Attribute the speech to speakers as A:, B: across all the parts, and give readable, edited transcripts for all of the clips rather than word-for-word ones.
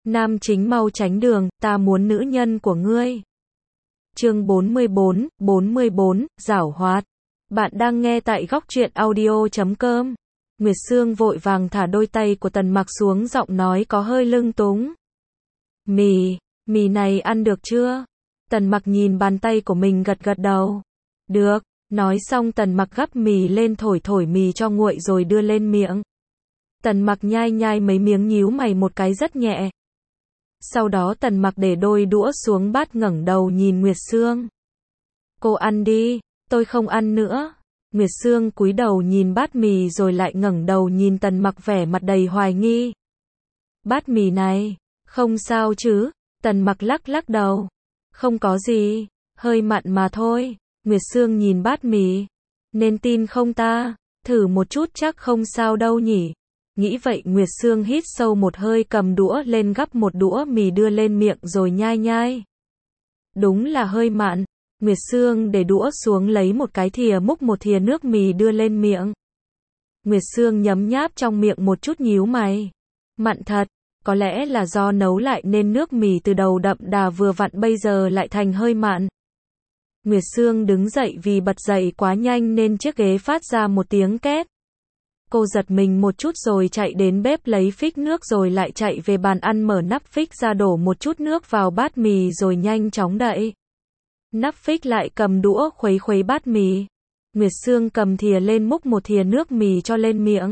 A: Nam chính mau tránh đường, ta muốn nữ nhân của ngươi. Chương 44, giảo hoạt. Bạn đang nghe tại góc truyện audio.com. Nguyệt Sương vội vàng thả đôi tay của Tần Mặc xuống, giọng nói có hơi lưng túng. Mì này ăn được chưa? Tần Mặc nhìn bàn tay của mình gật gật đầu. Được, nói xong Tần Mặc gắp mì lên, thổi mì cho nguội rồi đưa lên miệng. Tần Mặc nhai mấy miếng, nhíu mày một cái rất nhẹ. Sau đó Tần Mặc để đôi đũa xuống bát, ngẩng đầu nhìn Nguyệt Sương. Cô ăn đi, tôi không ăn nữa. Nguyệt Sương cúi đầu nhìn bát mì rồi lại ngẩng đầu nhìn Tần Mặc, vẻ mặt đầy hoài nghi. Bát mì này, không sao chứ? Tần Mặc lắc đầu. Không có gì, hơi mặn mà thôi. Nguyệt Sương nhìn bát mì. Nên tin không ta? Thử một chút chắc không sao đâu nhỉ? Nghĩ vậy Nguyệt Sương hít sâu một hơi, cầm đũa lên gắp một đũa mì đưa lên miệng rồi nhai. Đúng là hơi mặn. Nguyệt Sương để đũa xuống, lấy một cái thìa múc một thìa nước mì đưa lên miệng. Nguyệt Sương nhấm nháp trong miệng một chút, nhíu mày. Mặn thật, có lẽ là do nấu lại nên nước mì từ đầu đậm đà vừa vặn, bây giờ lại thành hơi mặn. Nguyệt Sương đứng dậy, vì bật dậy quá nhanh nên chiếc ghế phát ra một tiếng két. Cô giật mình một chút rồi chạy đến bếp lấy phích nước, rồi lại chạy về bàn ăn, mở nắp phích ra, đổ một chút nước vào bát mì rồi nhanh chóng đậy nắp phích lại, cầm đũa khuấy bát mì. Nguyệt Sương cầm thìa lên, múc một thìa nước mì cho lên miệng.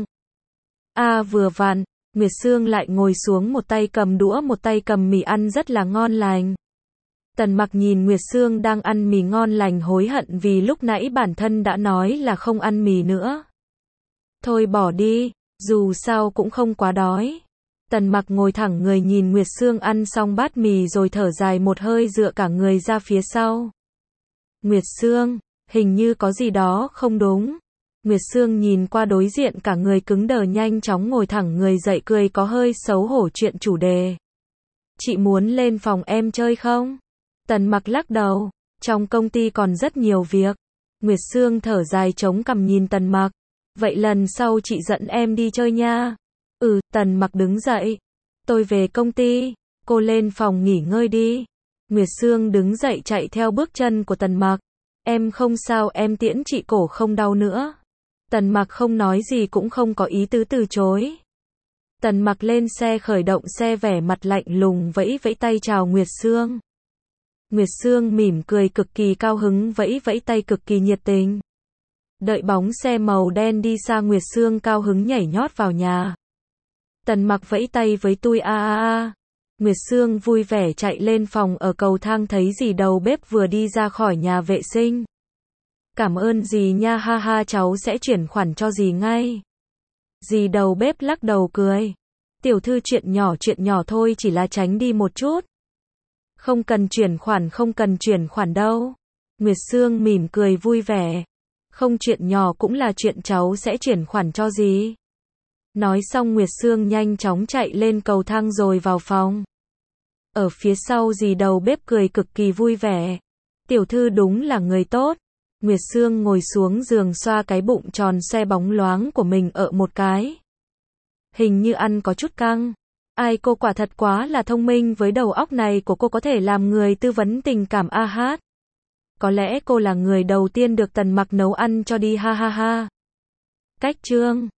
A: Vừa vặn. Nguyệt Sương lại ngồi xuống, một tay cầm đũa một tay cầm mì, ăn rất là ngon lành. Tần Mặc nhìn Nguyệt Sương đang ăn mì ngon lành, hối hận vì lúc nãy bản thân đã nói là không ăn mì nữa. Thôi bỏ đi, dù sao cũng không quá đói. Tần Mặc ngồi thẳng người nhìn Nguyệt Sương ăn xong bát mì rồi thở dài một hơi, dựa cả người ra phía sau. Nguyệt Sương, hình như có gì đó không đúng. Nguyệt Sương nhìn qua đối diện, cả người cứng đờ, nhanh chóng ngồi thẳng người dậy, cười có hơi xấu hổ chuyện chủ đề. Chị muốn lên phòng em chơi không? Tần Mặc lắc đầu, trong công ty còn rất nhiều việc. Nguyệt Sương thở dài chống cằm nhìn Tần Mặc. Vậy lần sau chị dẫn em đi chơi nha. Tần Mặc đứng dậy. Tôi về công ty, cô lên phòng nghỉ ngơi đi. Nguyệt Sương đứng dậy chạy theo bước chân của Tần Mặc. Em không sao, em tiễn chị, cổ không đau nữa. Tần Mặc không nói gì, cũng không có ý tứ từ chối. Tần Mặc lên xe, khởi động xe, vẻ mặt lạnh lùng, vẫy tay chào Nguyệt Sương. Nguyệt Sương mỉm cười, cực kỳ cao hứng, vẫy tay cực kỳ nhiệt tình. Đợi bóng xe màu đen đi xa, Nguyệt Sương cao hứng nhảy nhót vào nhà. Tần Mặc vẫy tay với tui Nguyệt Sương vui vẻ chạy lên phòng, ở cầu thang thấy dì đầu bếp vừa đi ra khỏi nhà vệ sinh. Cảm ơn dì nha, ha, cháu sẽ chuyển khoản cho dì ngay. Dì đầu bếp lắc đầu cười. Tiểu thư, chuyện nhỏ thôi, chỉ là tránh đi một chút. Không cần chuyển khoản đâu. Nguyệt Sương mỉm cười vui vẻ. Không, chuyện nhỏ cũng là chuyện, cháu sẽ chuyển khoản cho dì. Nói xong Nguyệt Sương nhanh chóng chạy lên cầu thang rồi vào phòng. Ở phía sau dì đầu bếp cười cực kỳ vui vẻ. Tiểu thư đúng là người tốt. Nguyệt Sương ngồi xuống giường, xoa cái bụng tròn xoe bóng loáng của mình ở một cái. Hình như ăn có chút căng. Cô quả thật quá là thông minh, với đầu óc này của cô có thể làm người tư vấn tình cảm Có lẽ cô là người đầu tiên được Tần Mặc nấu ăn cho đi, ha. Cách chương